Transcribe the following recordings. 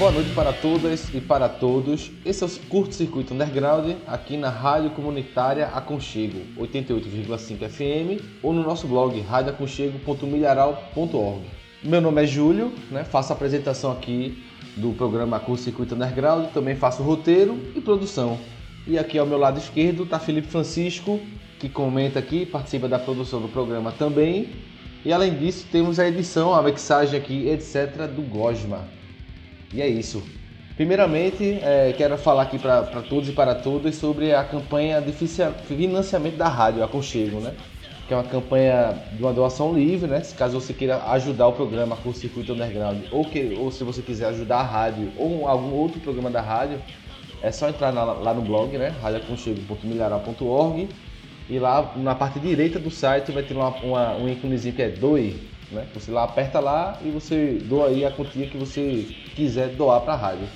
Boa noite para todas e para todos. Esse é o Curto Circuito Underground, aqui na Rádio Comunitária Aconchego, 88,5 FM, ou no nosso blog, radioaconchego.milharal.org. Meu nome é Júlio, faço a apresentação aqui do programa Curto Circuito Underground, também faço roteiro e produção. E aqui ao meu lado esquerdo está Felipe Francisco, que comenta aqui, participa da produção do programa também. E além disso, temos a edição, a mixagem aqui, etc. do Gosma. E é isso. Primeiramente, quero falar aqui para todos e para todas sobre a campanha de financiamento da Rádio Aconchego, que é uma campanha de uma doação livre, se caso você queira ajudar o programa Curto Circuito Underground ou se você quiser ajudar a rádio ou algum outro programa da rádio, é só entrar lá no blog, radioaconchego.milharal.org, e lá na parte direita do site vai ter um íconezinho que é Doe. Você lá aperta lá e você doa aí a quantia que você quiser doar para a rádio.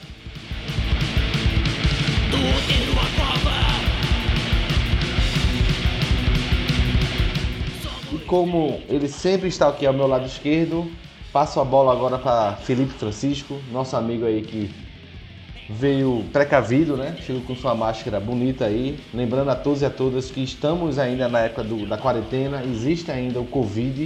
E como ele sempre está aqui ao meu lado esquerdo, passo a bola agora para Felipe Francisco, nosso amigo aí que veio precavido, chegou com sua máscara bonita aí, lembrando a todos e a todas que estamos ainda na época da quarentena, existe ainda o Covid.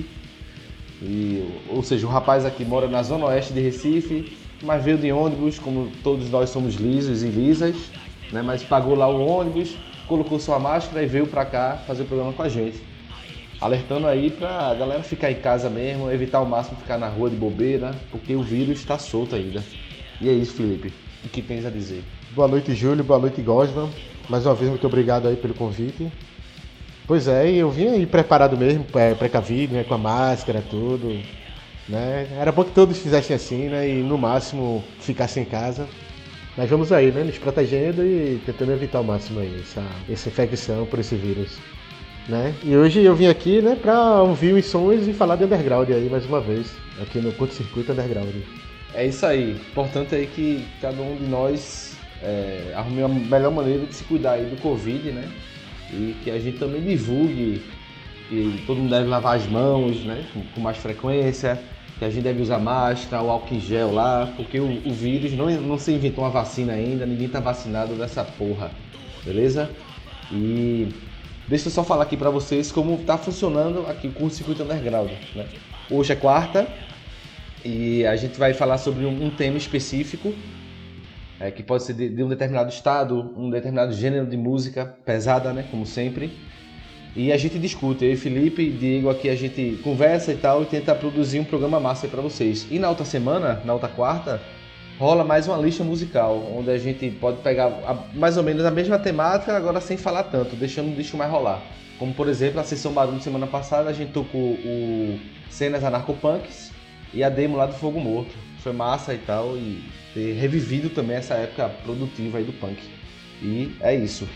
Ou seja, o rapaz aqui mora na zona oeste de Recife, mas veio de ônibus, como todos nós somos lisos e lisas, mas pagou lá o ônibus, colocou sua máscara e veio pra cá fazer o programa com a gente. Alertando aí pra galera ficar em casa mesmo, evitar ao máximo ficar na rua de bobeira, porque o vírus está solto ainda. E é isso, Felipe, o que tens a dizer? Boa noite, Júlio, boa noite, Gosma. Mais uma vez, muito obrigado aí pelo convite. Pois é, eu vim aí preparado mesmo, precavido, com a máscara, tudo, Era bom que todos fizessem assim, e no máximo ficassem em casa. Mas vamos aí, nos protegendo e tentando evitar ao máximo aí essa infecção por esse vírus, E hoje eu vim aqui, pra ouvir os sons e falar de underground aí mais uma vez, aqui no Curto Circuito Underground. É isso aí, importante aí que cada um de nós arrume a melhor maneira de se cuidar aí do Covid, E que a gente também divulgue que todo mundo deve lavar as mãos, com mais frequência, que a gente deve usar máscara, o álcool em gel lá, porque o vírus não se inventou uma vacina ainda, ninguém tá vacinado dessa porra, beleza? E deixa eu só falar aqui pra vocês como tá funcionando aqui o Curto Circuito Underground, Hoje é quarta e a gente vai falar sobre um tema específico, que pode ser de um determinado estado, um determinado gênero de música pesada, como sempre. E a gente discute, eu e Felipe e Diego aqui, a gente conversa e tal, e tenta produzir um programa massa aí pra vocês. E na outra semana, na outra quarta, rola mais uma lista musical, onde a gente pode pegar mais ou menos a mesma temática, agora sem falar tanto, deixando o disco mais rolar. Como, por exemplo, a Sessão Barulho semana passada, a gente tocou o Cenas Anarcopunks e a demo lá do Fogo Morto. Foi massa e tal, e ter revivido também essa época produtiva aí do punk. E é isso.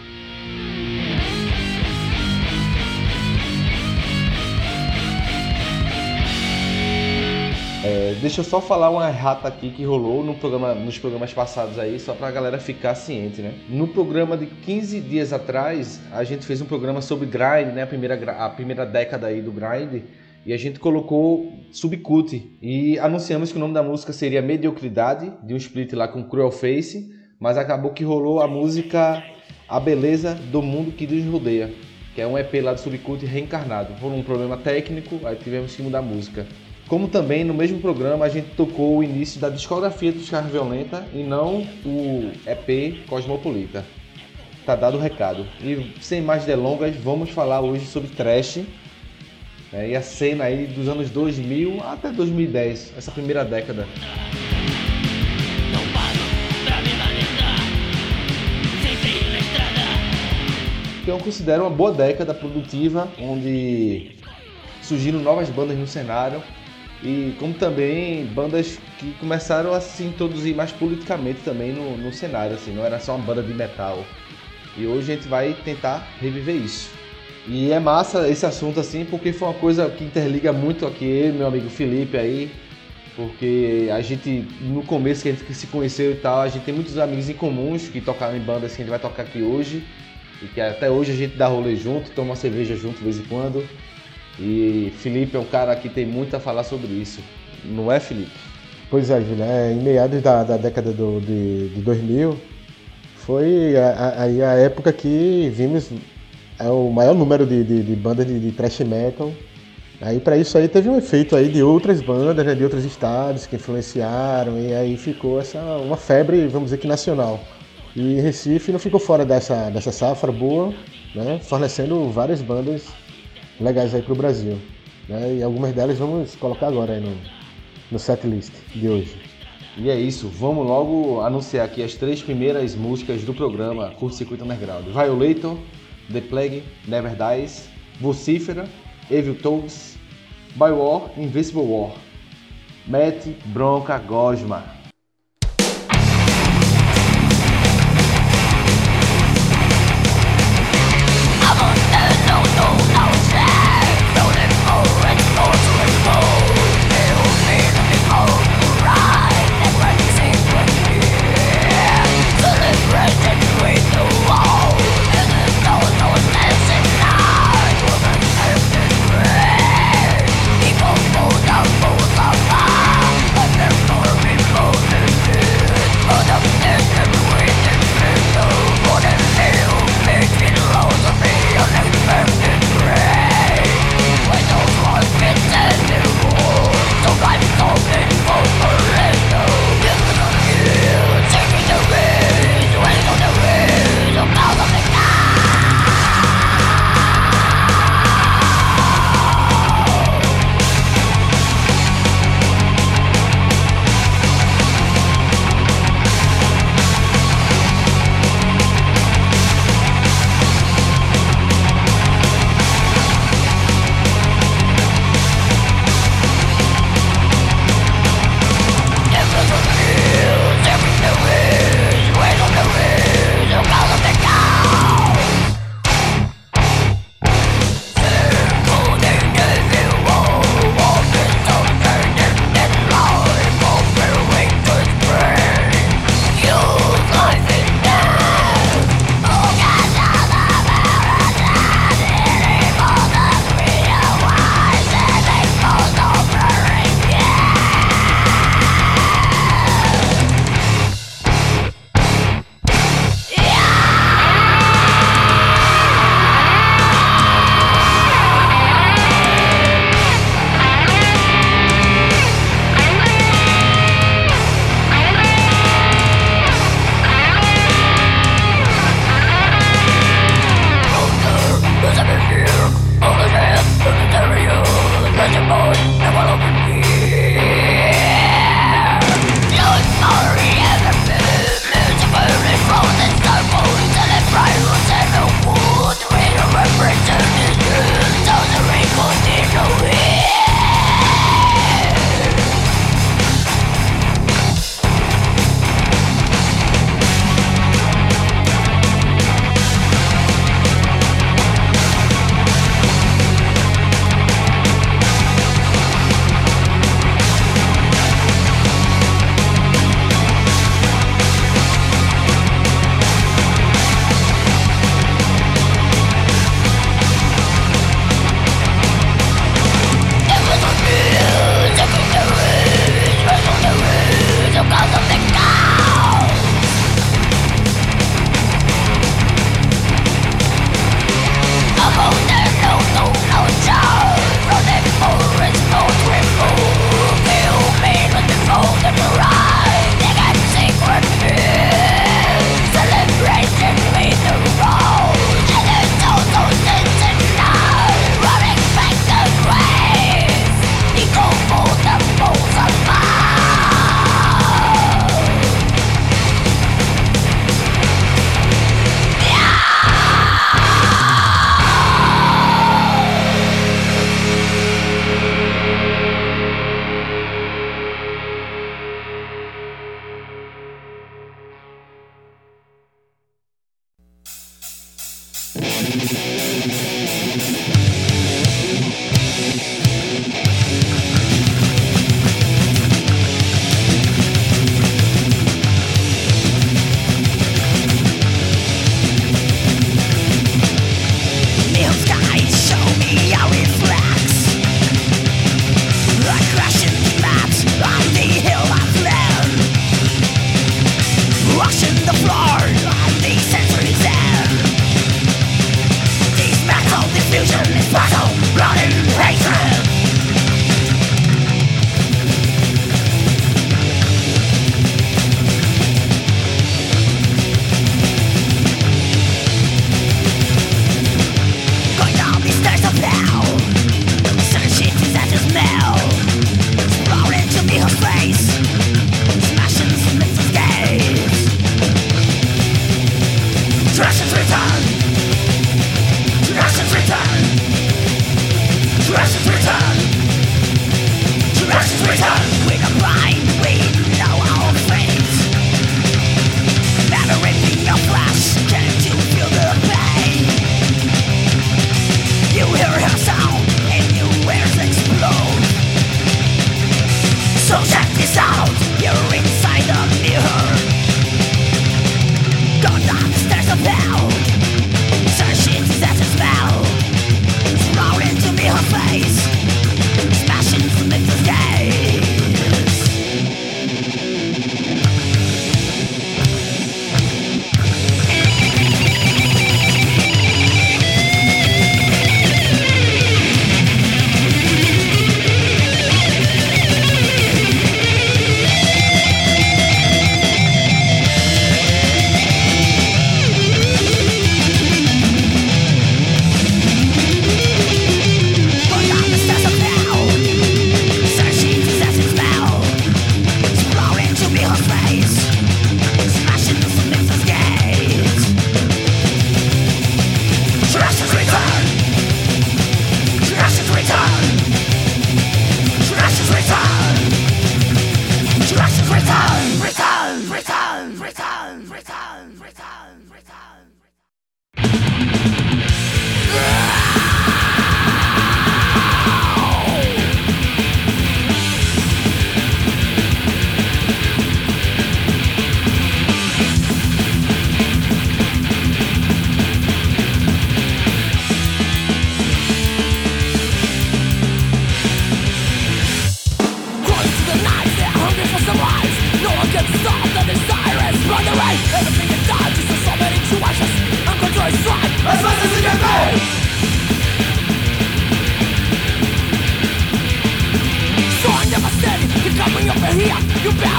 Deixa eu só falar uma errata aqui que rolou nos programas passados aí, só pra galera ficar ciente, No programa de 15 dias atrás, a gente fez um programa sobre grind, a primeira década aí do grind, e a gente colocou Subcut e anunciamos que o nome da música seria Mediocridade, de um split lá com Cruel Face, mas acabou que rolou a música A Beleza do Mundo que nos Rodeia, que é um EP lá do Subcut reencarnado. Rolou um problema técnico, aí tivemos que mudar a música. Como também no mesmo programa a gente tocou o início da discografia do Descarga Violenta e não o EP Cosmopolita. Tá dado o recado. E sem mais delongas, vamos falar hoje sobre thrash, e a cena aí dos anos 2000 até 2010, essa primeira década. Que eu considero uma boa década produtiva, onde surgiram novas bandas no cenário e como também bandas que começaram a se introduzir mais politicamente também no cenário, não era só uma banda de metal. E hoje a gente vai tentar reviver isso. E é massa esse assunto porque foi uma coisa que interliga muito aqui eu e meu amigo Felipe aí, porque a gente, no começo que a gente se conheceu e tal, a gente tem muitos amigos em comuns que tocaram em bandas que a gente vai tocar aqui hoje, e que até hoje a gente dá rolê junto, toma uma cerveja junto de vez em quando. E Felipe é um cara que tem muito a falar sobre isso, não é, Felipe? Pois é, Júlia, em meados da década de 2000, foi a época que vimos o maior número de bandas de thrash metal. Aí para isso aí teve um efeito aí de outras bandas, né, de outros estados que influenciaram, e aí ficou uma febre, vamos dizer que nacional. E Recife não ficou fora dessa safra boa, né, fornecendo várias bandas legais aí pro Brasil. Né, e algumas delas vamos colocar agora aí no setlist de hoje. E é isso, vamos logo anunciar aqui as 3 primeiras músicas do programa Curto Circuito Underground. Violator, The Plague, Never Dies, Vocifera, Evil Toes, By War, Invincible War. Mete bronca, gosma.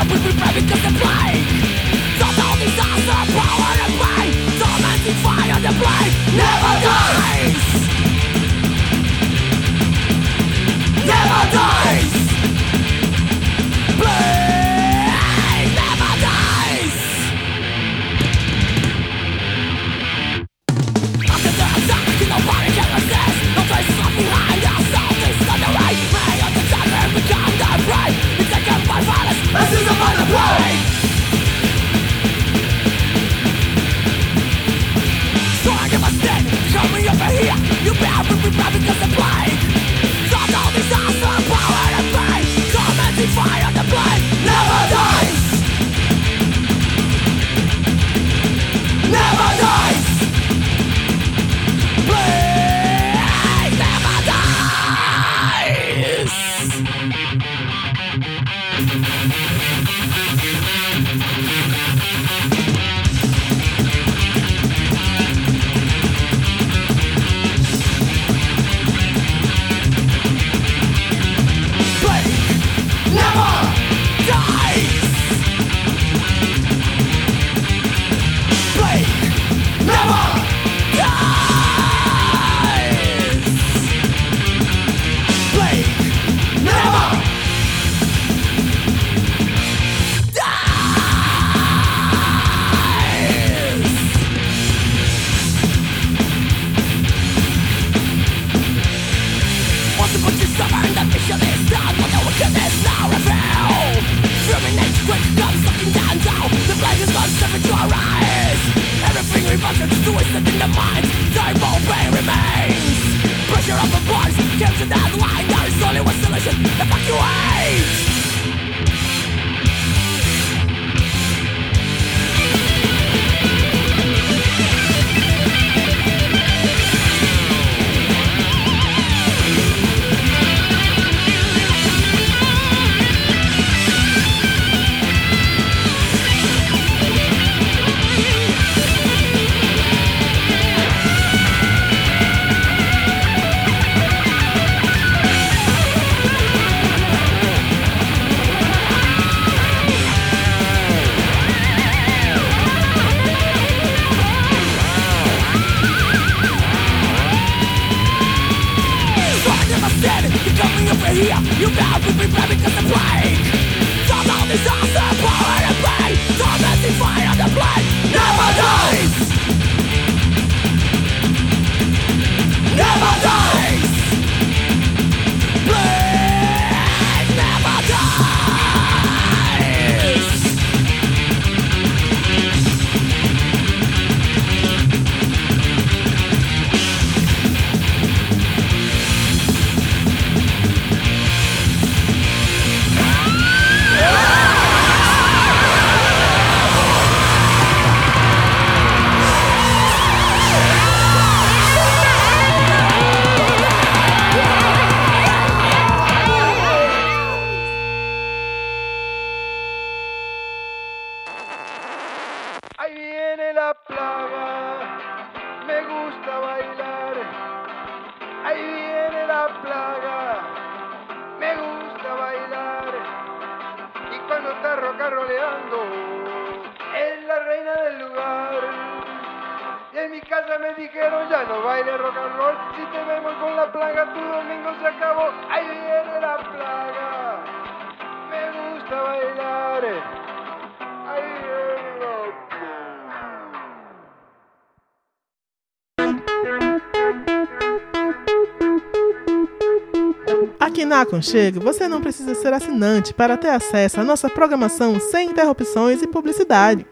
Aqui na Aconchego, você não precisa ser assinante para ter acesso à nossa programação sem interrupções e publicidade.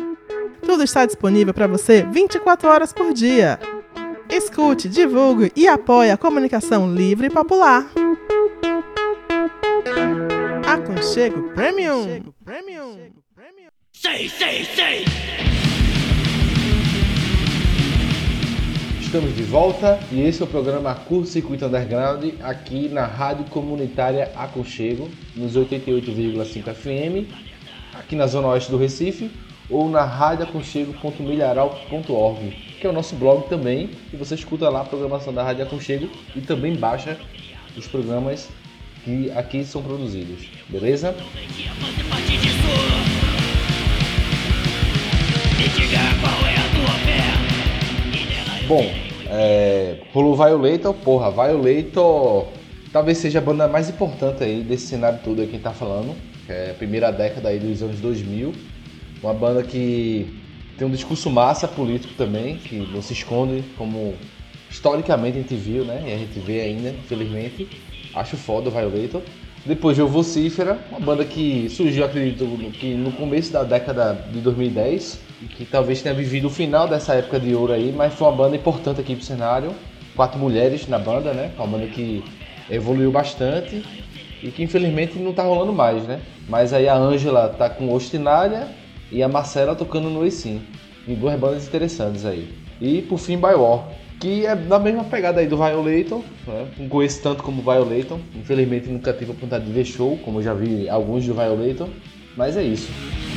Tudo está disponível para você 24 horas por dia. Escute, divulgue e apoie a comunicação livre e popular. Aconchego Premium. Sei. Estamos de volta e esse é o programa Curto Circuito Underground aqui na Rádio Comunitária Aconchego, nos 88,5 FM, aqui na Zona Oeste do Recife, ou na radioaconchego.milharal.org, que é o nosso blog também, e você escuta lá a programação da Rádio Aconchego e também baixa os programas que aqui são produzidos, beleza? Bom, pelo Violator, Violator talvez seja a banda mais importante aí desse cenário todo aí que a gente tá falando, que é a primeira década aí dos anos 2000, uma banda que tem um discurso massa político também, que não se esconde, como historicamente a gente viu, né, e a gente vê ainda, infelizmente. Acho foda o Violator. Depois veio o Vocifera, uma banda que surgiu, acredito, que no começo da década de 2010, e que talvez tenha vivido o final dessa época de ouro aí, mas foi uma banda importante aqui pro cenário. 4 mulheres na banda, né? Uma banda que evoluiu bastante e que infelizmente não tá rolando mais, né? Mas aí a Ângela tá com Ostinária e a Marcela tocando no Sim. E 2 bandas interessantes aí. E por fim, By War, que é da mesma pegada aí do Violator, né? Não conheço tanto como Violator, infelizmente nunca tive a oportunidade de ver show, como eu já vi alguns do Violator, mas é isso.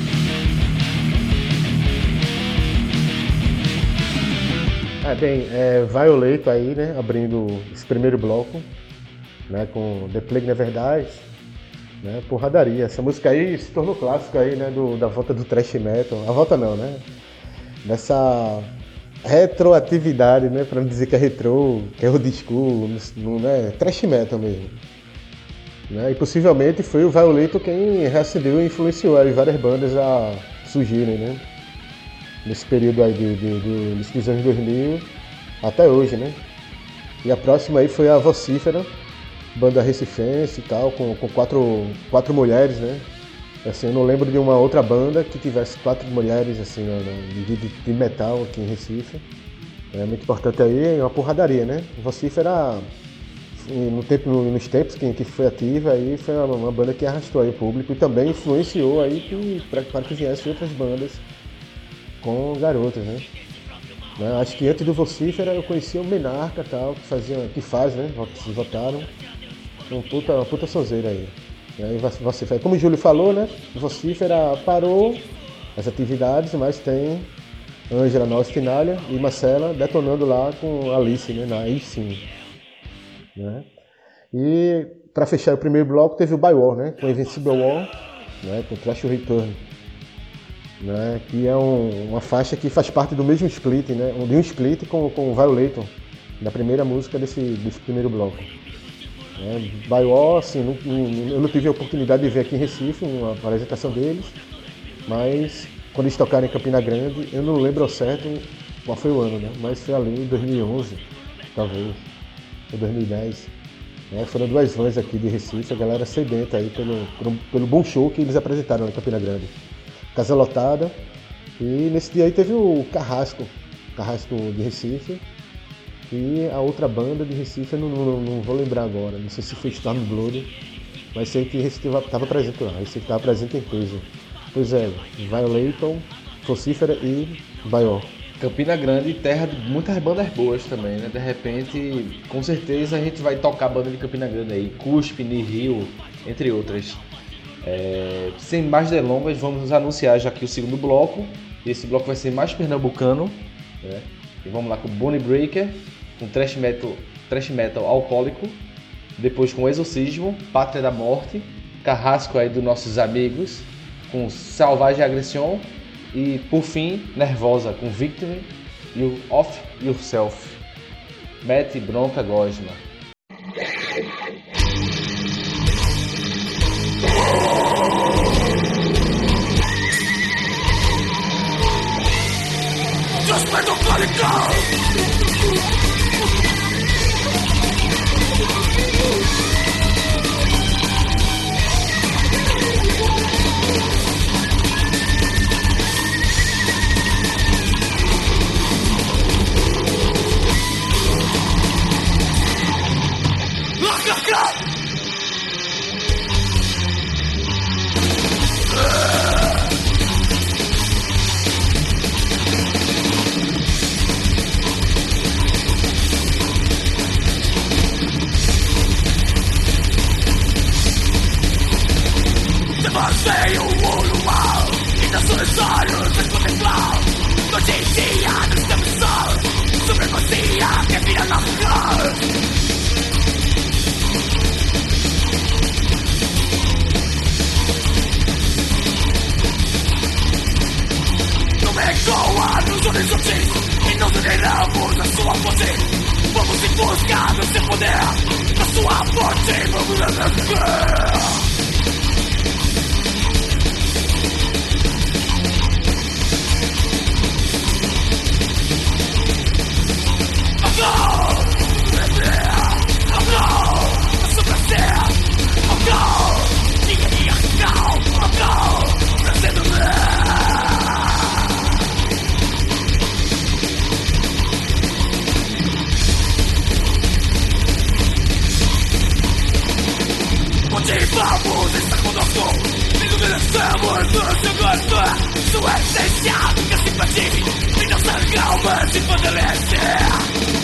Violator aí, né, abrindo esse primeiro bloco, né, com The Plague Never Dies, né, porradaria. Essa música aí se tornou clássico aí, né, da volta do thrash metal, a volta não, né, dessa retroatividade, né, pra não dizer que é retrô, que é old school, né, thrash metal mesmo. Né, e possivelmente foi o Violator quem reacendeu e influenciou aí várias bandas a surgirem, né, nesse período aí dos anos 2000 até hoje, né. E a próxima aí foi a Vocifera, banda recifense e tal, com 4 mulheres, né. Assim, eu não lembro de uma outra banda que tivesse 4 mulheres assim, de metal aqui em Recife. É muito importante aí, é uma porradaria, né? Vocifera, nos tempos que foi ativa, aí foi uma banda que arrastou aí o público e também influenciou aí para que viessem outras bandas com garotas, né? Acho que antes do Vocifera eu conhecia o Menarca tal, que faz, né? Vocês votaram. Uma puta sonzeira aí. Vocifera, como o Júlio falou, né? Vocifera parou as atividades, mas tem Ângela na Ostinália e Marcela detonando lá com Alice, né? Na Sim, né? E para fechar o primeiro bloco teve o By War, né? Com Invincible War, né? Com Trash Return, né? Que é uma faixa que faz parte do mesmo split, né? De um split com o Violator, na primeira música desse primeiro bloco. By War, assim, eu não tive a oportunidade de ver aqui em Recife uma apresentação deles, mas quando eles tocaram em Campina Grande, eu não lembro ao certo qual foi o ano, né? Mas foi ali em 2011, talvez, ou 2010. Né? Foram 2 vans aqui de Recife, a galera sedenta aí pelo bom show que eles apresentaram em Campina Grande. Casa lotada, e nesse dia aí teve o Carrasco de Recife. E a outra banda de Recife, eu não vou lembrar agora, não sei se foi Stormblood, mas sei que Recife estava presente lá, Recife estava presente em peso. Pois é, Violator, Vocifera e By War. Campina Grande, terra de muitas bandas boas também, né? De repente, com certeza a gente vai tocar a banda de Campina Grande aí, Cuspe, Nihil, entre outras. Sem mais delongas, vamos anunciar já aqui o segundo bloco. Esse bloco vai ser mais pernambucano, né? E vamos lá com Bone Breaker, com thrash metal alcoólico, depois com Exorcismo, Pátria da Morte, Carrasco aí dos nossos amigos, com Salvage Aggression e por fim Nervosa com Victory e o Off Yourself. Mete bronca, Gosma. Just let the bloody go! Você o mundo mal e das suas olhos é contemplar noite e dia nos teus sol supremacia que vira na flor. poder. Vamos em busca do seu poder, da sua morte, vamos vencer. Vamos estar conosco, iluminamos nosso gosto, sua essência nunca se expande, e nossa alma se fortalece.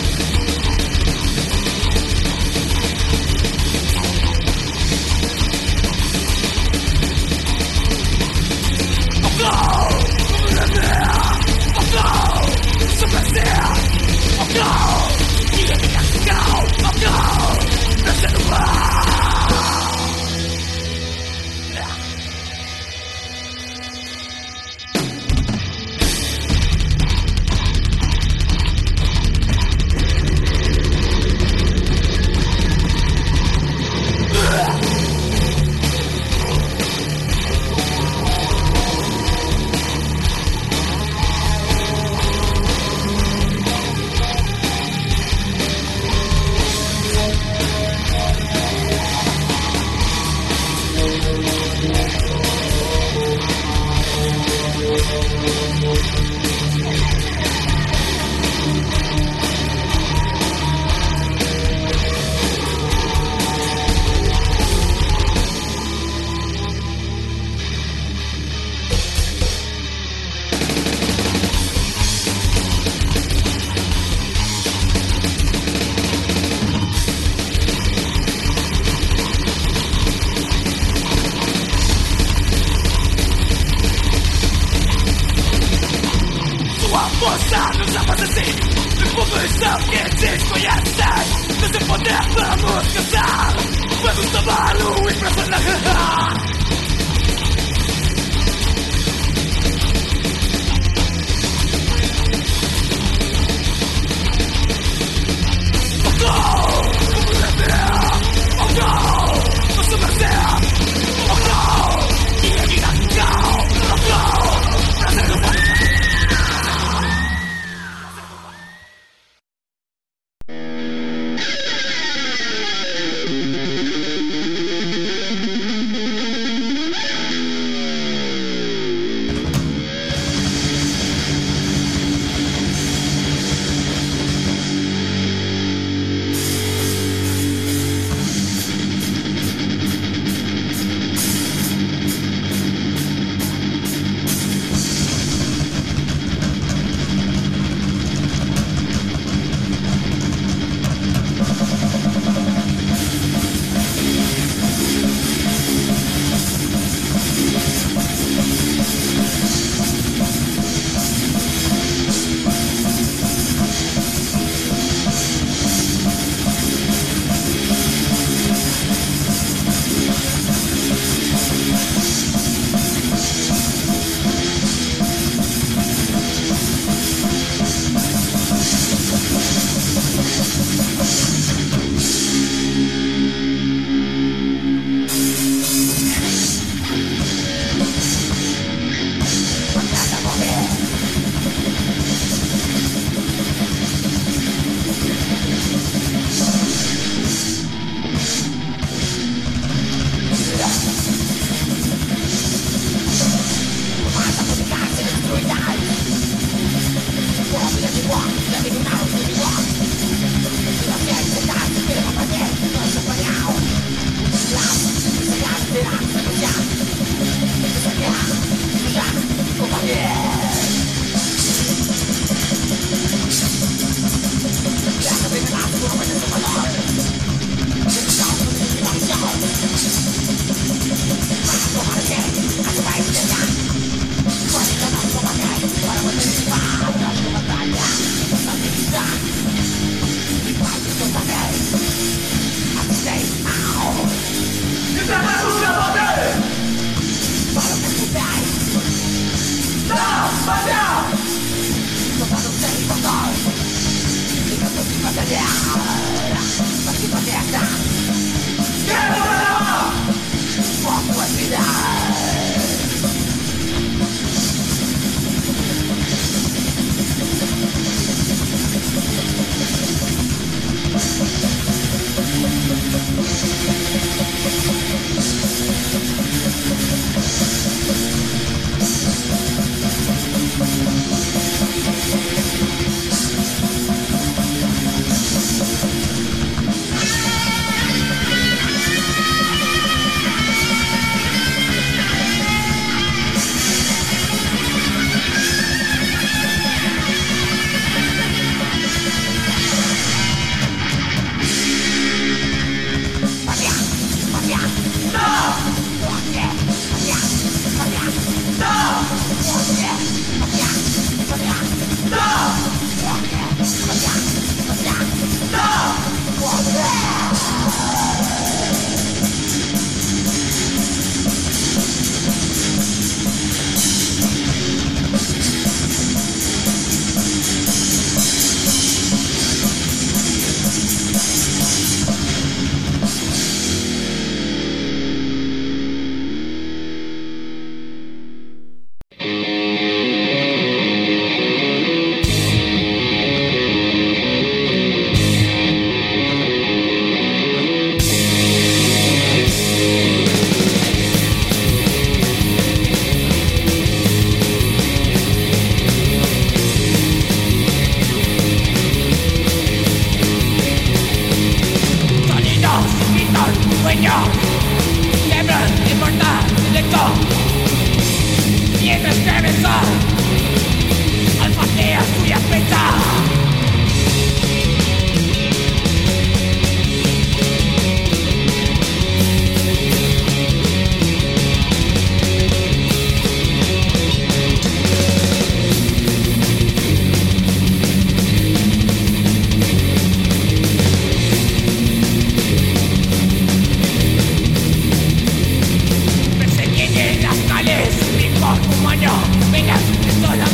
Força nos abastece, evolução que desconhece. Nesse poder vamos caçar, vamos tomá-lo e pressionar.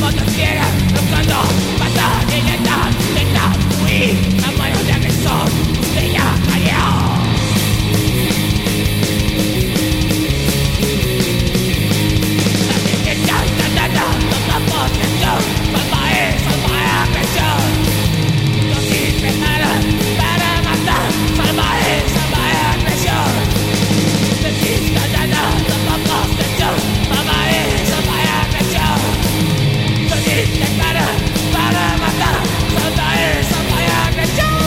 motosfera, buscando matar, intentar huir a manos de agresor, bella callao. La gente tratando toda posesión, salvaje, agresión. No sirve para matar, salvaje, agresión. La gente tratando toda posesión, salvaje, agresión. No sirve para matar, salvaje, agresión.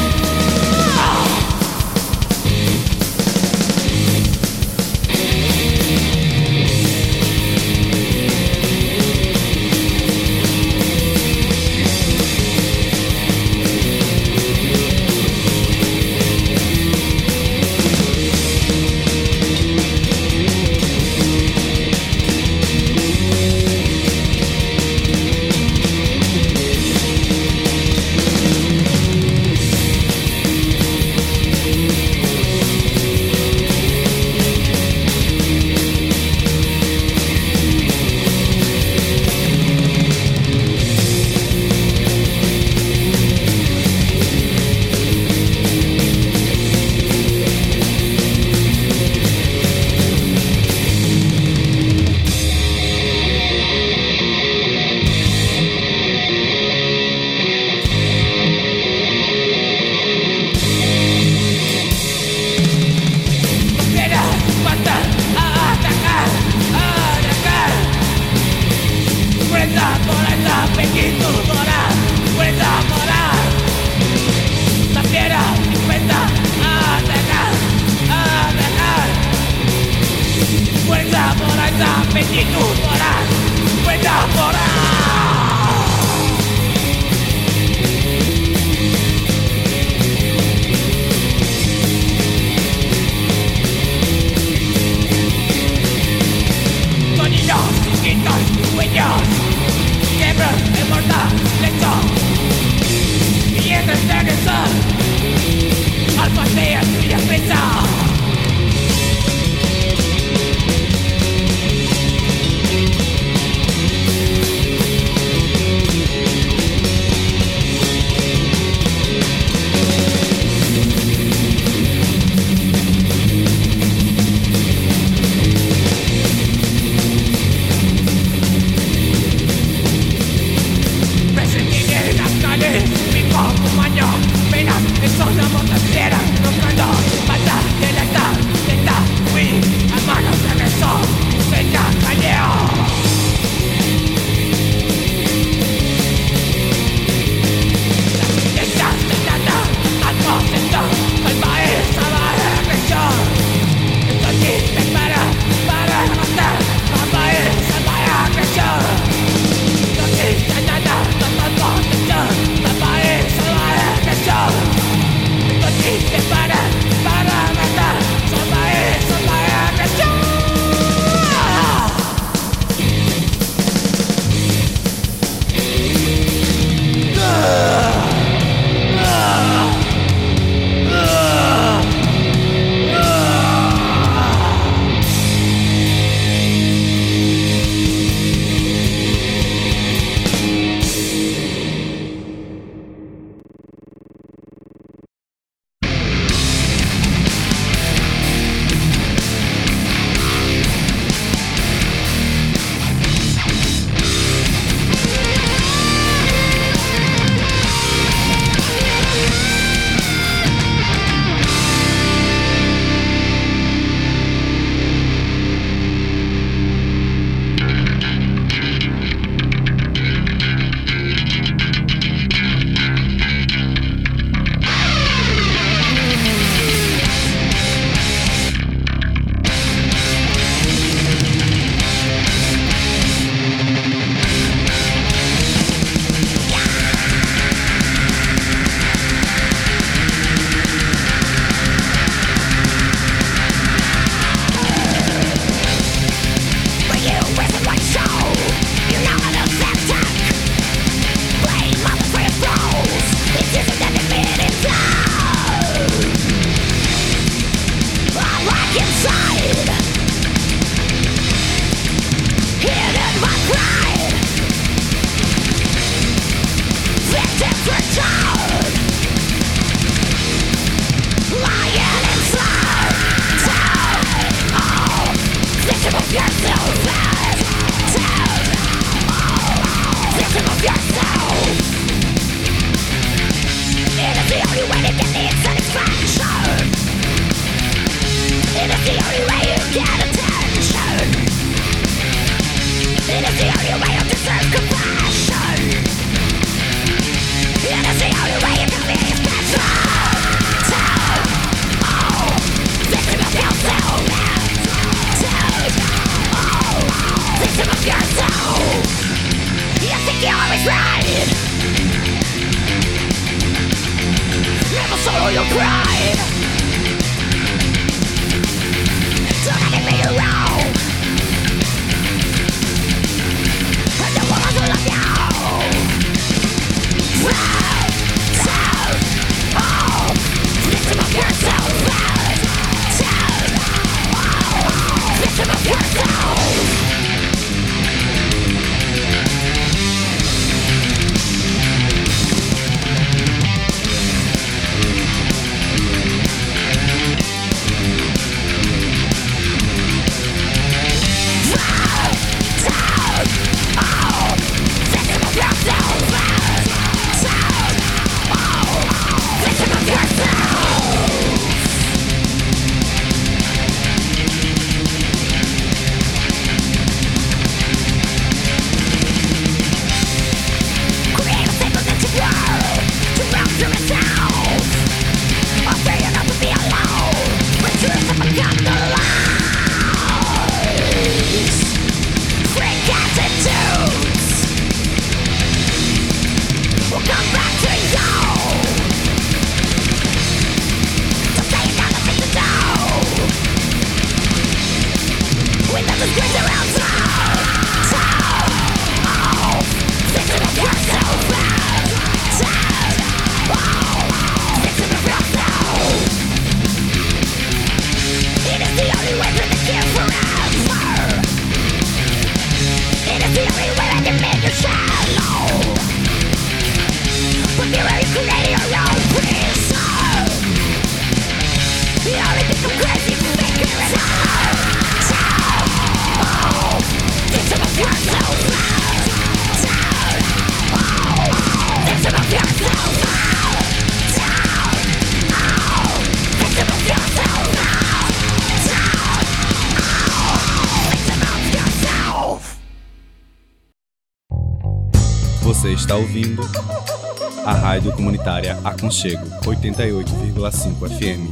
Você está ouvindo a Rádio Comunitária Aconchego 88,5 FM.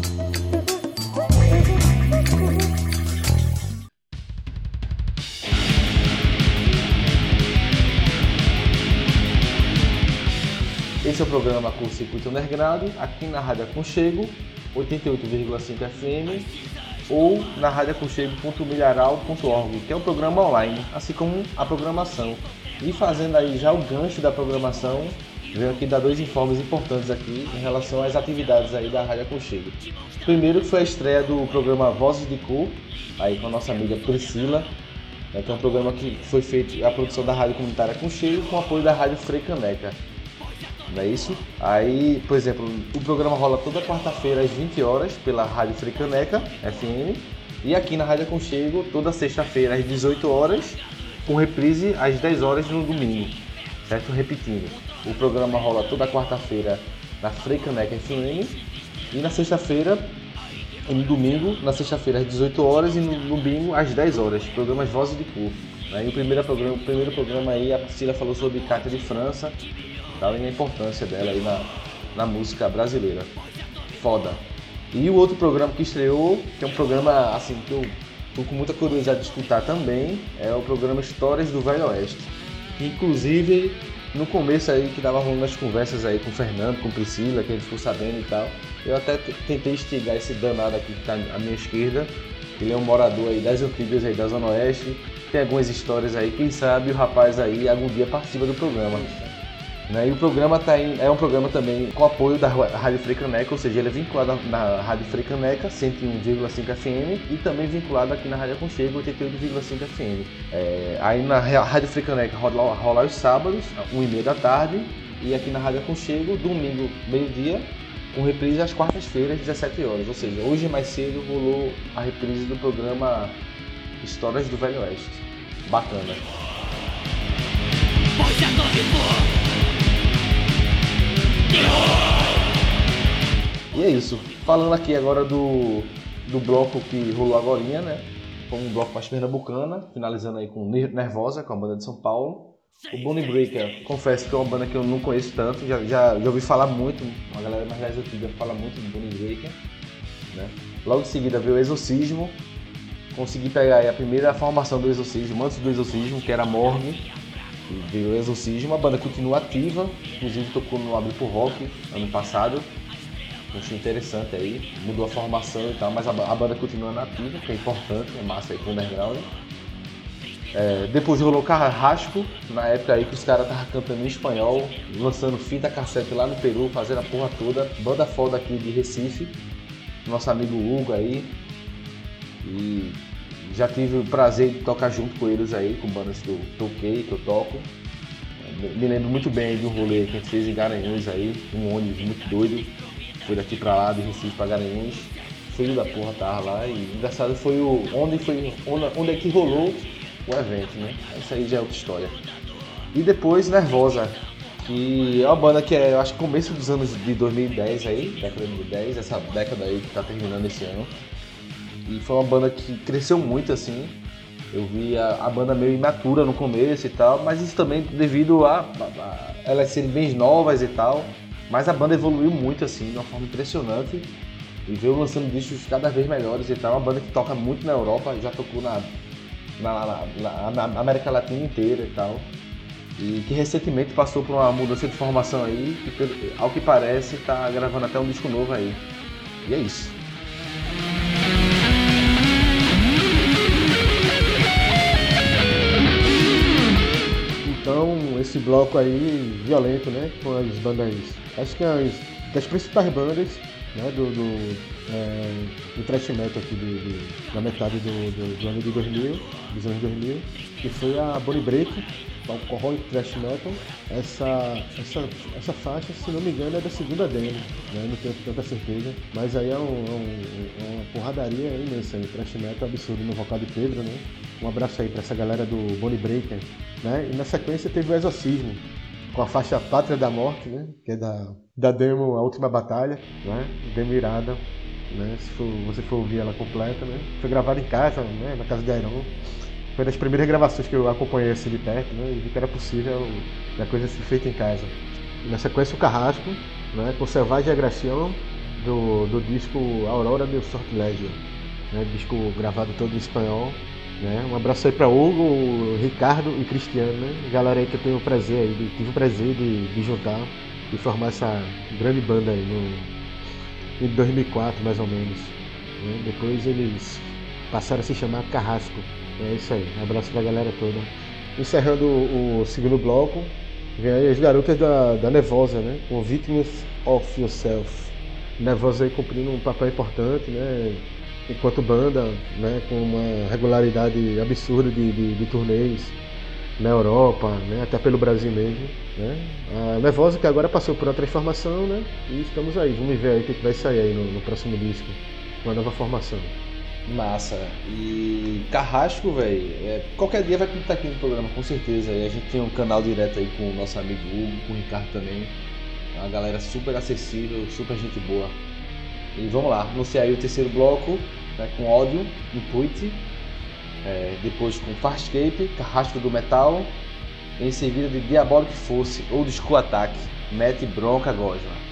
Esse é o programa Curto Circuito Underground, aqui na Rádio Aconchego 88,5 FM ou na radioaconchego.milharal.org, que é um programa online, assim como a programação. E fazendo aí já o gancho da programação, venho aqui dar dois informes importantes aqui em relação às atividades aí da Rádio Aconchego. Primeiro foi a estreia do programa Vozes de Cor, aí com a nossa amiga Priscila, que é um programa que foi feito a produção da Rádio Comunitária Aconchego com o apoio da Rádio Frei Caneca. Não é isso? Aí, por exemplo, o programa rola toda quarta-feira às 20 horas pela Rádio Frei Caneca FM e aqui na Rádio Aconchego toda sexta-feira às 18 horas com reprise às 10 horas no domingo, certo? Repetindo, o programa rola toda quarta-feira na Frei Caneca FM e na sexta-feira e no domingo, na sexta-feira às 18 horas e no domingo às 10 horas, programas Vozes de Cor. Aí o primeiro programa aí, a Priscila falou sobre Cátia de França e a importância dela aí na música brasileira. Foda. E o outro programa que estreou, que é um programa assim que eu tô com muita curiosidade de escutar também, é o programa Histórias do Velho Oeste. Inclusive, no começo aí, que tava rolando as conversas aí com o Fernando, com Priscila, que a gente ficou sabendo e tal, eu até tentei instigar esse danado aqui que tá à minha esquerda. Ele é um morador aí das antigas aí da Zona Oeste, tem algumas histórias aí, quem sabe o rapaz aí algum dia participa do programa. E o programa é um programa também com apoio da Rádio Frei Caneca, ou seja, ele é vinculado na Rádio Frei Caneca 101,5 FM e também vinculado aqui na Rádio Aconchego 88,5 FM. Aí na Rádio Frei Caneca rola aos sábados, 1h30 da tarde, e aqui na Rádio Aconchego, domingo, meio-dia, com reprise às quartas-feiras, 17 horas. Ou seja, hoje mais cedo rolou a reprise do programa Histórias do Velho Oeste. Bacana. E é isso. Falando aqui agora do bloco que rolou agorinha, né? Foi um bloco mais pernambucana, finalizando aí com Nervosa, com a banda de São Paulo. O Bone Breaker, confesso que é uma banda que eu não conheço tanto, já ouvi falar muito, uma galera mais antiga fala muito do Bone Breaker, né? Logo em seguida veio o Exorcismo, consegui pegar aí a primeira formação do Exorcismo, antes do Exorcismo, que era a Morgue, e veio o Exorcismo. A banda continua ativa, inclusive tocou no Abre Pro Rock ano passado, achei interessante aí, mudou a formação e tal, mas a banda continua nativa, que é importante, é massa aí pro underground. Depois rolou Carrasco, na época aí que os caras estavam cantando em espanhol, lançando fita cassete lá no Peru, fazendo a porra toda. Banda foda aqui de Recife, nosso amigo Hugo aí. E já tive o prazer de tocar junto com eles aí, com bandas que eu toquei, que eu toco. Me lembro muito bem de um rolê que a gente fez em Garanhuns aí, um ônibus muito doido. Foi daqui pra lá, de Recife pra Garanhuns. Filho da porra tava lá e engraçado foi onde é que rolou o evento, né? Isso aí já é outra história. E depois Nervosa, que é uma banda que eu acho que começo dos anos de 2010 aí, década de 2010, essa década aí que tá terminando esse ano. E foi uma banda que cresceu muito assim. Eu vi a banda meio imatura no começo e tal, mas isso também devido a elas serem bem novas e tal. Mas a banda evoluiu muito assim, de uma forma impressionante. E veio lançando discos cada vez melhores e tal. É uma banda que toca muito na Europa, já tocou na América Latina inteira e tal. E que recentemente passou por uma mudança de formação aí, que ao que parece tá gravando até um disco novo aí. E é isso. bloco aí violento, né? Com as bandas, acho que das principais bandas, né? Do thrash metal aqui da metade do ano de 2000, dos anos 2000, que foi a Bone Break, o Alcoholic Thrash Metal. Essa faixa, se não me engano, é da segunda demo, né? Não tenho tanta certeza, mas aí é uma porradaria imensa, thrash metal absurdo no vocal de Pedro, né? Um abraço aí pra essa galera do Bone Breaker, né? E na sequência teve o Exorcismo, com a faixa Pátria da Morte, né? Que é da demo A Última Batalha, né? Demo irada, né? Se você for ouvir ela completa, né? Foi gravada em casa, né? Na casa de Iron. Foi das primeiras gravações que eu acompanhei assim de perto, né? E vi que era possível a coisa ser feita em casa. E na sequência o Carrasco, né? Com Selvagem Agracião, do disco Aurora del Sortilégio, né? Disco gravado todo em espanhol. Né? Um abraço aí para Hugo, Ricardo e Cristiano, né? Galera aí que eu tenho tive o prazer de juntar e formar essa grande banda aí em 2004 mais ou menos, né? Depois eles passaram a se chamar Carrasco. É isso aí, um abraço pra galera toda. Encerrando o segundo bloco, vem aí as garotas da Nevosa, né? Com Victims of Yourself. Nevosa aí cumprindo um papel importante, né? Enquanto banda, né? Com uma regularidade absurda de turnês na Europa, né? Até pelo Brasil mesmo, né? A Nevosa que agora passou por uma transformação, né? E estamos aí, vamos ver aí o que vai sair aí no próximo disco, uma nova formação. Massa. E Carrasco, velho, qualquer dia vai pintar aqui no programa, com certeza. E a gente tem um canal direto aí com o nosso amigo Hugo, com o Ricardo também. Uma galera super acessível, super gente boa. E vamos lá, anunciar aí o terceiro bloco, né, com Ódio, Input. Depois com Farscape, Carrasco do Metal. Em seguida de Diabolic Force ou do Skull Attack, Mete Bronca Gosma.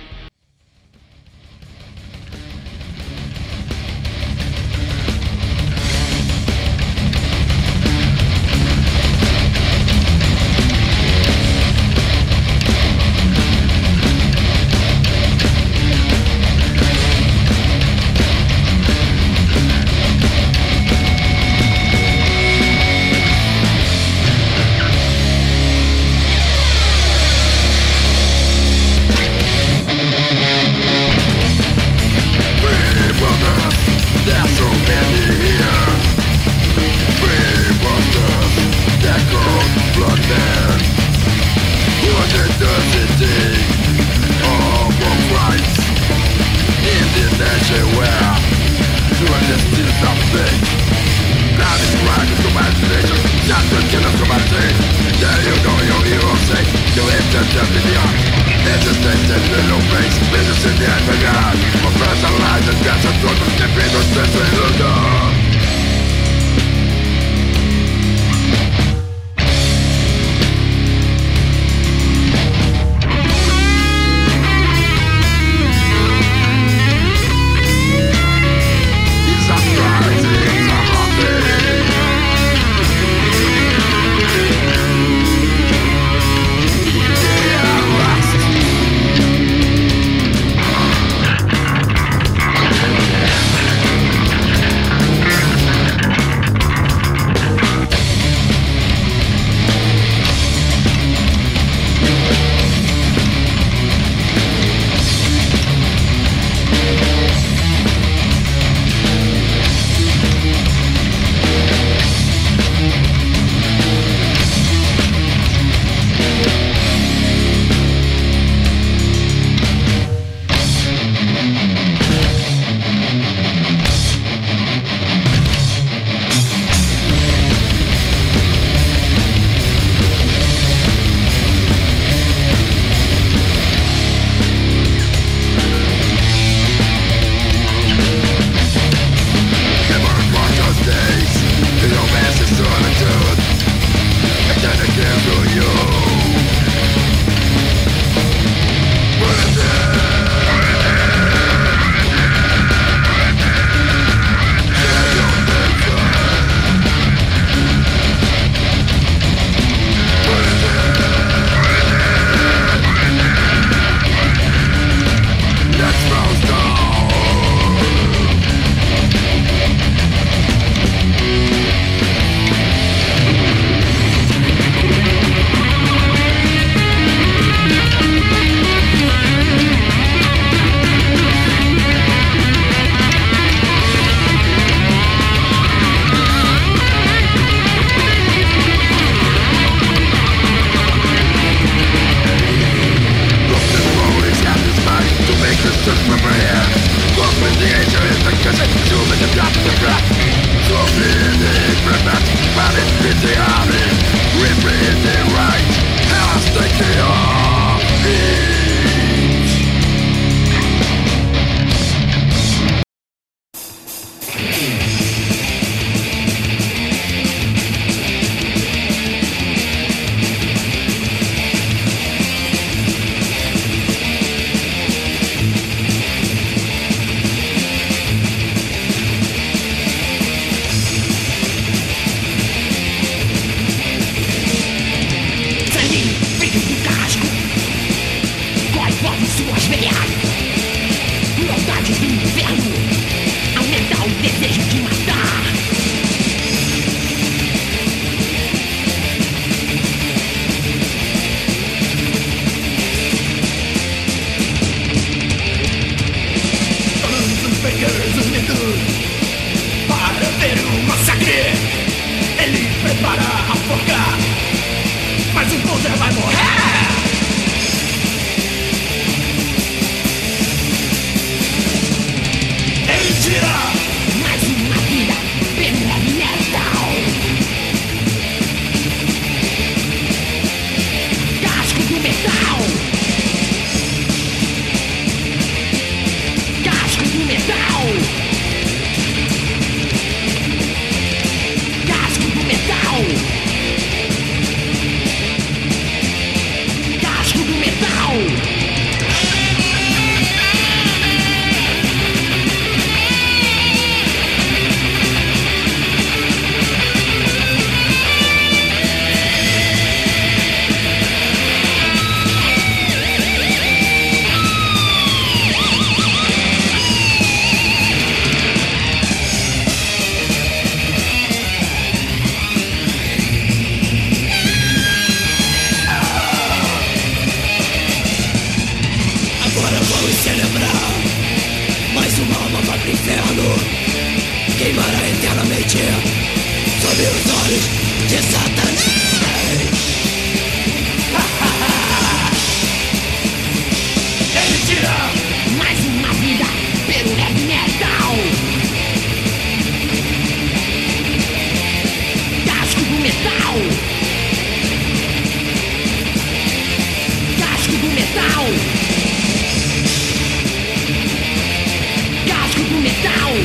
para afogar, mas o poder vai morrer. Ele tira mais uma vida pelo heavy metal. Casco do metal. Casco do metal. Casco do metal. Casco do metal. Queimará eternamente sob os olhos de Satanás. Ele tira mais uma vida pelo heavy metal. Casco do metal. Casco do metal. Casco do metal.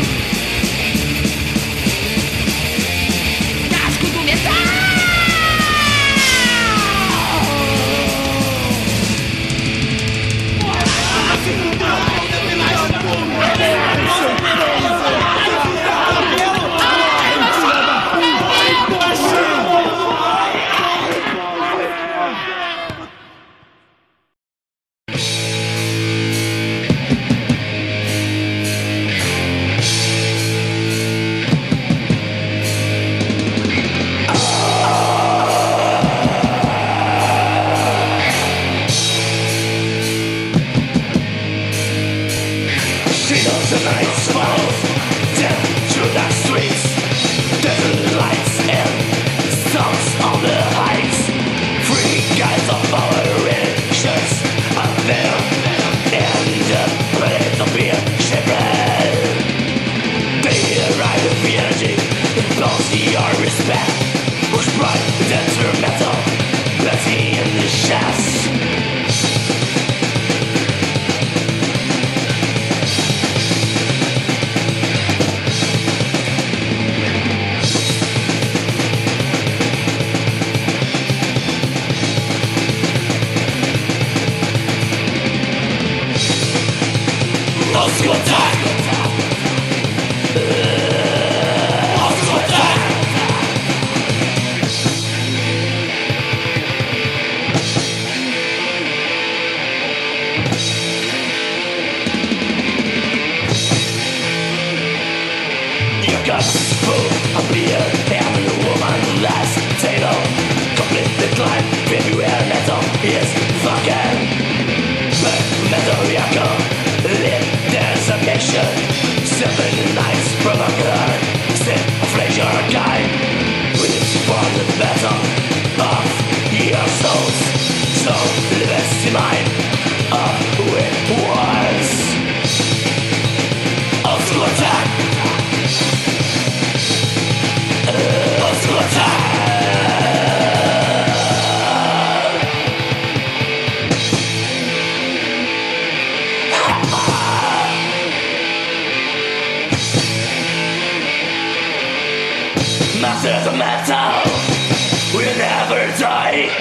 Masters of metal will never die.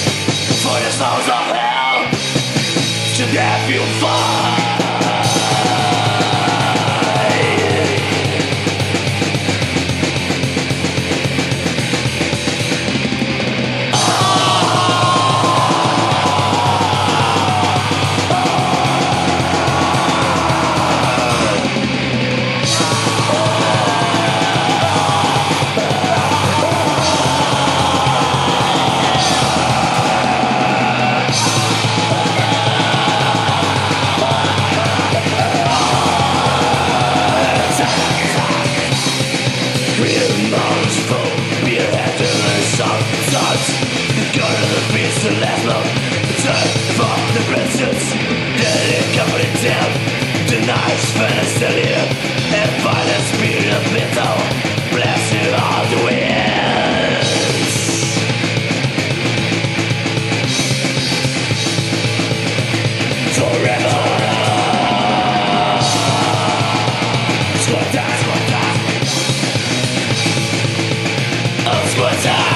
For the souls of hell, to death you'll fly. Sometimes go to the beast and last long. Turn for the presence. Deadly coming down. Denies fantasy. And violence being a battle. Blasting all the winds. Forever. Squad time. Squad time. Oh, squad time.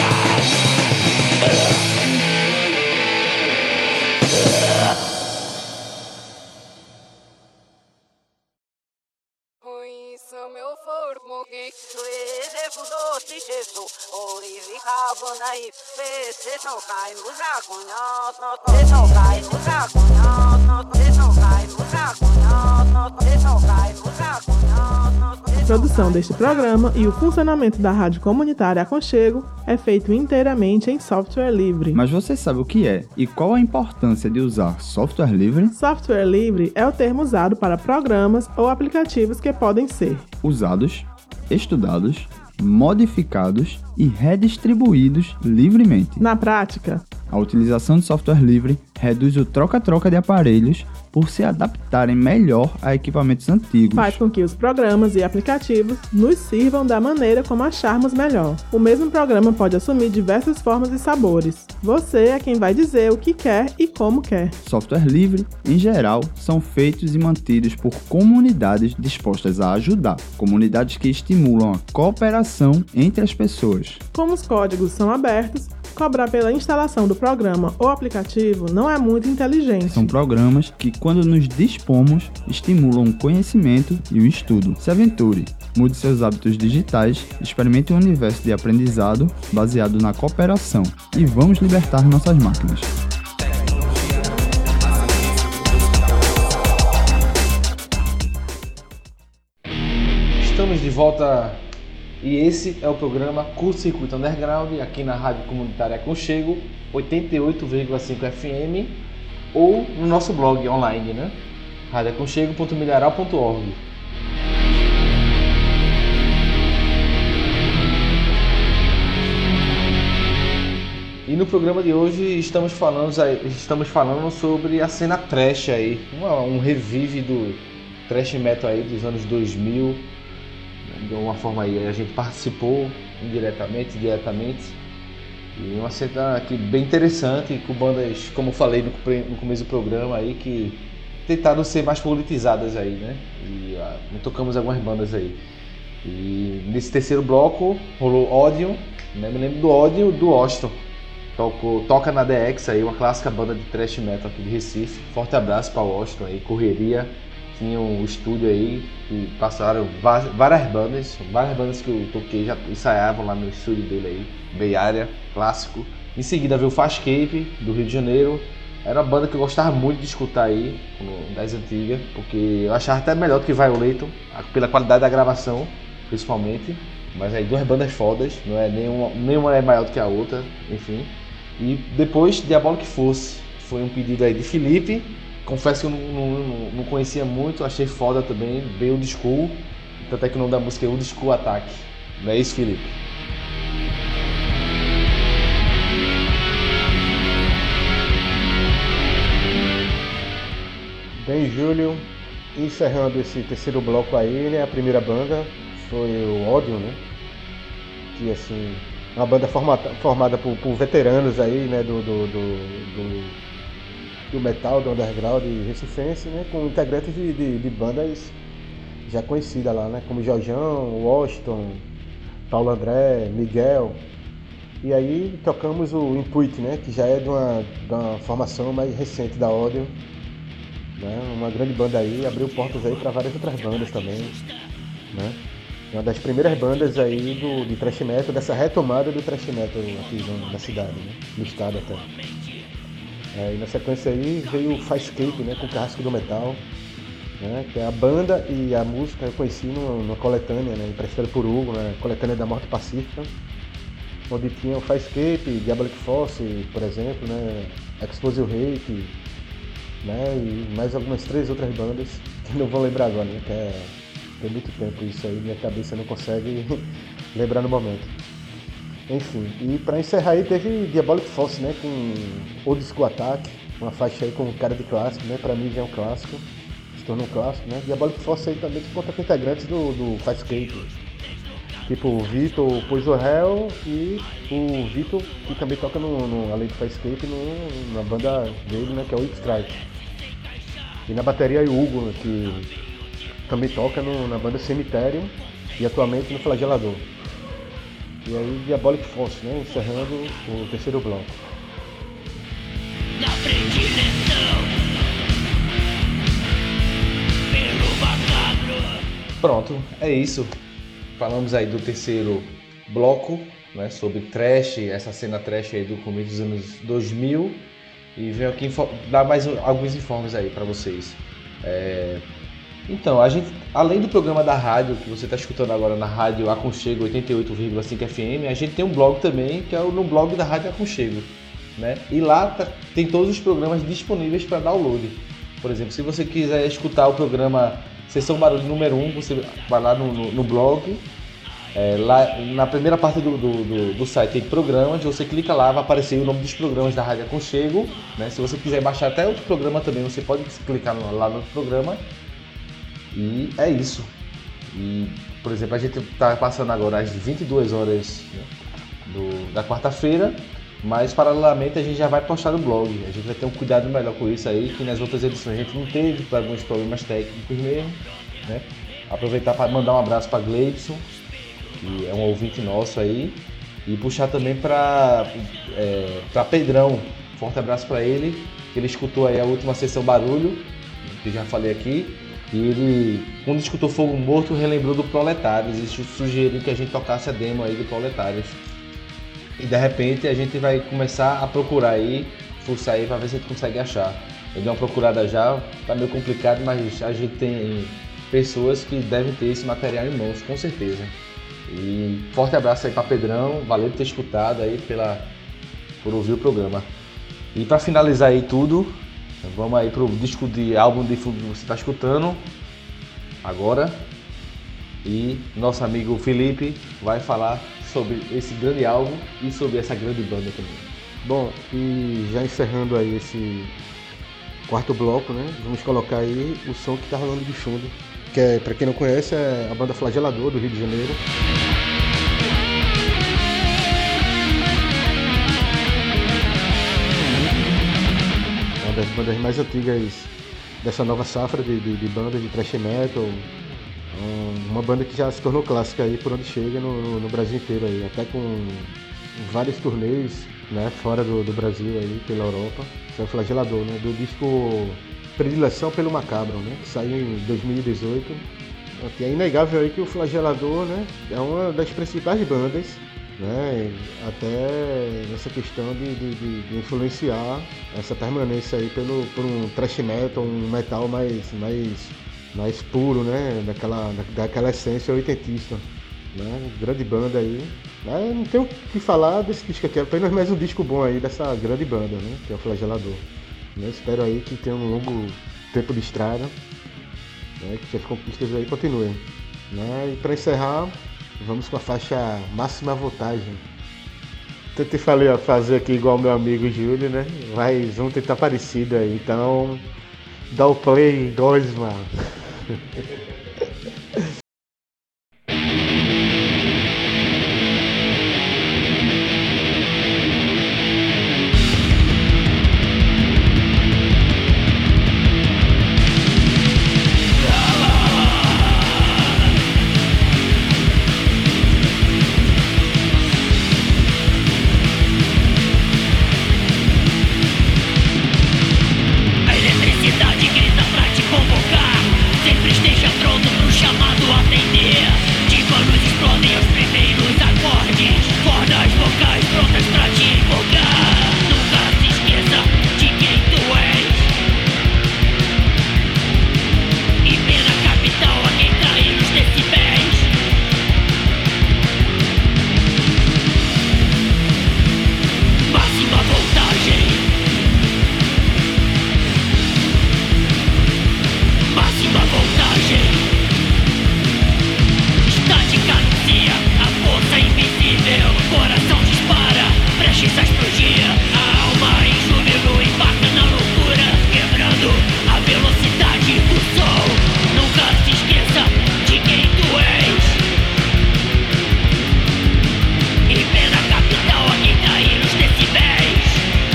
A produção deste programa e o funcionamento da Rádio Comunitária Aconchego é feito inteiramente em software livre. Mas você sabe o que é e qual a importância de usar software livre? Software livre é o termo usado para programas ou aplicativos que podem ser usados, estudados, modificados e redistribuídos livremente. Na prática, a utilização de software livre reduz o troca-troca de aparelhos por se adaptarem melhor a equipamentos antigos. Faz com que os programas e aplicativos nos sirvam da maneira como acharmos melhor. O mesmo programa pode assumir diversas formas e sabores. Você é quem vai dizer o que quer e como quer. Software livre, em geral, são feitos e mantidos por comunidades dispostas a ajudar. Comunidades que estimulam a cooperação entre as pessoas. Como os códigos são abertos, cobrar pela instalação do programa ou aplicativo não é muito inteligente. São programas que, quando nos dispomos, estimulam o conhecimento e o estudo. Se aventure, mude seus hábitos digitais, experimente um universo de aprendizado baseado na cooperação e vamos libertar nossas máquinas. Estamos de volta e esse é o programa Curto Circuito Underground aqui na Rádio Comunitária Aconchego 88,5 FM ou no nosso blog online, né? radioaconchego.milharal.org. E no programa de hoje estamos falando sobre a cena thrash aí, um revive do thrash metal aí dos anos 2000. De uma forma aí, a gente participou indiretamente, diretamente, e uma cena aqui bem interessante, com bandas, como eu falei no começo do programa aí, que tentaram ser mais politizadas aí, né? E tocamos algumas bandas aí. E nesse terceiro bloco rolou Ódio, né? Me lembro do Ódio do Austin. Toca na DX aí, uma clássica banda de thrash metal aqui de Recife. Forte abraço para o Austin aí, correria. Tinha um estúdio aí que passaram várias bandas que eu toquei, já ensaiavam lá no estúdio dele aí, Bay Area, clássico. Em seguida veio o Fascape, do Rio de Janeiro. Era uma banda que eu gostava muito de escutar aí, das antigas, porque eu achava até melhor do que Violator, pela qualidade da gravação, principalmente. Mas aí duas bandas fodas, não é nenhuma é maior do que a outra, enfim. E depois Diabolic Force, foi um pedido aí de Felipe. Confesso que eu não conhecia muito, achei foda também, bem Old School, tanto é que o nome da música é Old School Attack. Não é isso, Felipe? Bem, Júlio, encerrando esse terceiro bloco aí, né, a primeira banda foi o Ódio, né, que assim, uma banda formada por veteranos aí, né, do metal, do underground recifense, né, com integrantes de bandas já conhecidas lá, né, como Jorjão, Washington, Paulo André, Miguel. E aí tocamos o Input, né, que já é de uma formação mais recente da Ódio, né, uma grande banda aí, abriu portas aí para várias outras bandas também, né. Uma das primeiras bandas aí de thrash metal, dessa retomada do thrash metal aqui na cidade, né, no estado até. E na sequência aí veio o Fascape, né, com o Carrasco do Metal, né, que é a banda e a música eu conheci numa coletânea, né, emprestada por Hugo, né, coletânea da Morte Pacífica, onde tinha o Fascape, Diabolic Force, por exemplo, né, Explosive Hate, né, e mais algumas 3 outras bandas que não vou lembrar agora, né, tem muito tempo isso aí, minha cabeça não consegue lembrar no momento. Enfim, e pra encerrar aí teve Diabolic Force, né, com Old School Attack, uma faixa aí com cara de clássico, né, pra mim já é um clássico, se tornou um clássico, né. Diabolic Force aí também que conta com integrantes do Farscape, tipo o Vitor, o Poison Hell e o Vitor, que também toca além do Farscape, na banda dele, né, que é o Whip Strike. E na bateria aí o Hugo, que também toca na banda Cemitério e atualmente no Flagelador. E aí Diabolic Force, né, encerrando o terceiro bloco. Na predileção pelo macabro. Pronto, é isso. Falamos aí do terceiro bloco, né, sobre trash, essa cena trash aí do começo dos anos 2000. E venho aqui dar mais alguns informes aí para vocês. Então, a gente, além do programa da rádio, que você está escutando agora na rádio Aconchego 88,5 FM, a gente tem um blog também, que é no blog da Rádio Aconchego, né? E lá tem todos os programas disponíveis para download. Por exemplo, se você quiser escutar o programa Sessão Barulho número 1, você vai lá no blog. Lá na primeira parte do site tem programas, você clica lá, vai aparecer o nome dos programas da Rádio Aconchego, né? Se você quiser baixar até outro programa também, você pode clicar lá no programa. E é isso. E, por exemplo, a gente está passando agora às 22 horas, né, da quarta-feira, mas paralelamente a gente já vai postar no blog. A gente vai ter um cuidado melhor com isso aí, que nas outras edições a gente não teve, por alguns problemas técnicos mesmo, né? Aproveitar para mandar um abraço para Gleibson, que é um ouvinte nosso aí, e puxar também para Pedrão. Forte abraço para ele, que ele escutou aí a última sessão Barulho, que já falei aqui. E ele, quando escutou Fogo Morto, relembrou do Proletários e sugeriu que a gente tocasse a demo aí do Proletários. E de repente a gente vai começar a procurar aí, fuçar aí pra ver se a gente consegue achar. Eu dei uma procurada já, tá meio complicado, mas a gente tem pessoas que devem ter esse material em mãos, com certeza. E forte abraço aí pra Pedrão, valeu por ter escutado aí, por ouvir o programa. E pra finalizar aí tudo, vamos aí pro disco de álbum de fundo que você está escutando agora. E nosso amigo Felipe vai falar sobre esse grande álbum e sobre essa grande banda também. Bom, e já encerrando aí esse quarto bloco, né? Vamos colocar aí o som que tá rolando de fundo, que é, pra quem não conhece, é a banda Flagelador do Rio de Janeiro. Das bandas mais antigas dessa nova safra de bandas de thrash metal, uma banda que já se tornou clássica aí por onde chega no Brasil inteiro aí, até com vários turnês, né, fora do Brasil aí, pela Europa. Isso é o Flagelador, né, do disco Predileção pelo Macabro, né, que saiu em 2018. É inegável aí que o Flagelador, né, é uma das principais bandas, né, até nessa questão de influenciar essa permanência aí por um thrash metal, um metal mais puro, né, daquela essência oitentista, né, grande banda aí. Não tenho o que falar desse disco aqui, é apenas mais um disco bom aí dessa grande banda, né, que é o Flagelador. Eu espero aí que tenha um longo tempo de estrada, né, que as conquistas aí continuem, né, e para encerrar, vamos com a faixa Máxima Voltagem. Tentei fazer aqui igual meu amigo Júlio, né? Mas vamos tentar parecido aí. Então, dá o play em 2, mano. A eletricidade grita pra te convocar. Sempre esteja pronto prestes a explodir. A alma em júbilo embarca na loucura, quebrando a velocidade do som. Nunca se esqueça de quem tu és. E pena capital a quem trair os decibéis.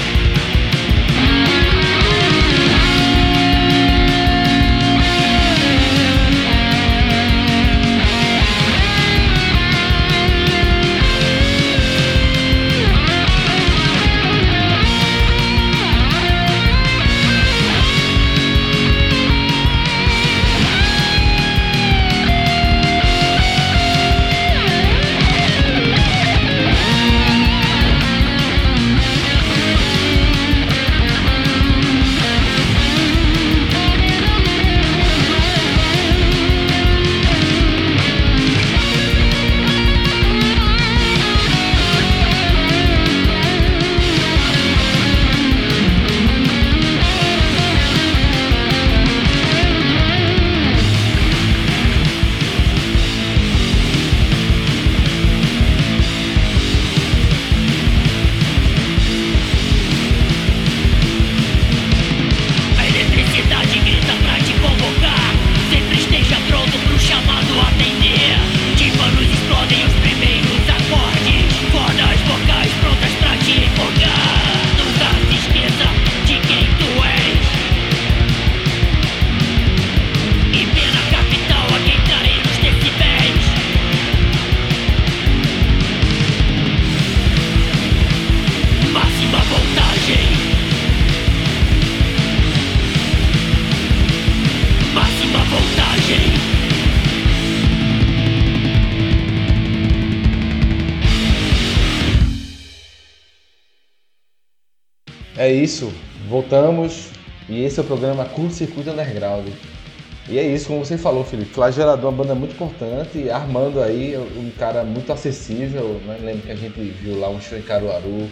É isso, voltamos e esse é o programa Curto Circuito Underground. E é isso, como você falou, Felipe, Flagelador é uma banda muito importante, Armando aí, um cara muito acessível, né? Lembro que a gente viu lá um show em Caruaru,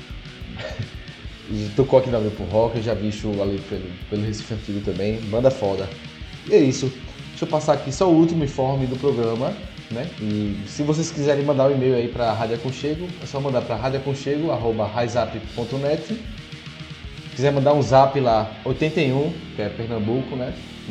tocou aqui na Grupo Rock, eu já vi show ali pelo Recife Antigo também, banda foda. E é isso, deixa eu passar aqui só o último informe do programa, né? E se vocês quiserem mandar um e-mail aí para a Rádio Aconchego, é só mandar para radioaconchego@raizap.net. Se quiser mandar um zap lá, 81, que é Pernambuco, né?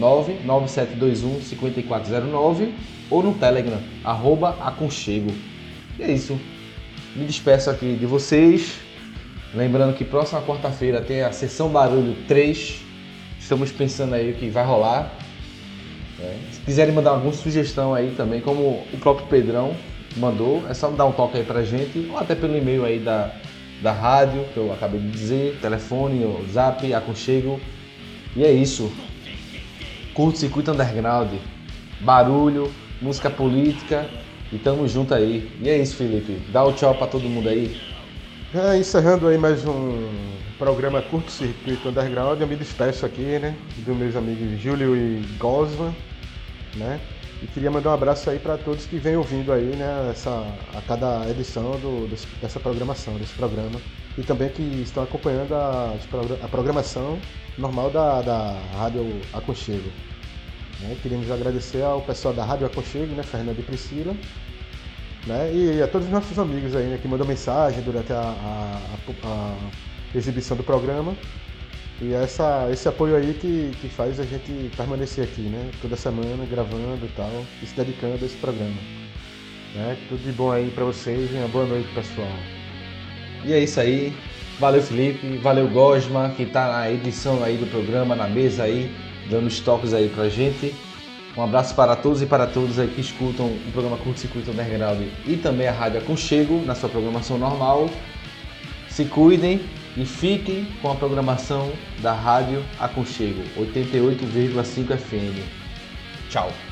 99721-5409 ou no Telegram, @aconchego. E é isso, me despeço aqui de vocês, lembrando que próxima quarta-feira tem a Sessão Barulho 3, estamos pensando aí o que vai rolar. Se quiserem mandar alguma sugestão aí também, como o próprio Pedrão mandou, é só dar um toque aí pra gente, ou até pelo e-mail aí da rádio, que eu acabei de dizer, telefone, o zap, aconchego. E é isso. Curto Circuito Underground, barulho, música política e tamo junto aí. E é isso, Felipe. Dá o tchau pra todo mundo aí. Encerrando aí mais um programa Curto Circuito Underground, eu me despeço aqui, né, dos meus amigos Júlio e Gosman, né, e queria mandar um abraço aí para todos que vêm ouvindo aí, né, a cada edição dessa programação, desse programa, e também que estão acompanhando a programação normal da Rádio Aconchego. Né, queríamos agradecer ao pessoal da Rádio Aconchego, né, Fernando e Priscila, né, e a todos os nossos amigos aí, né, que mandam mensagem durante a exibição do programa, e esse apoio aí que faz a gente permanecer aqui, né, toda semana gravando e tal, e se dedicando a esse programa, né, tudo de bom aí pra vocês e uma boa noite, pessoal. E é isso aí, valeu Felipe, valeu Gosma, que tá na edição aí do programa, na mesa aí, dando os toques aí pra gente. Um abraço para todos e para todas aí que escutam o programa Curto Circuito Underground e também a Rádio Aconchego na sua programação normal. Se cuidem e fiquem com a programação da Rádio Aconchego 88,5 FM. Tchau!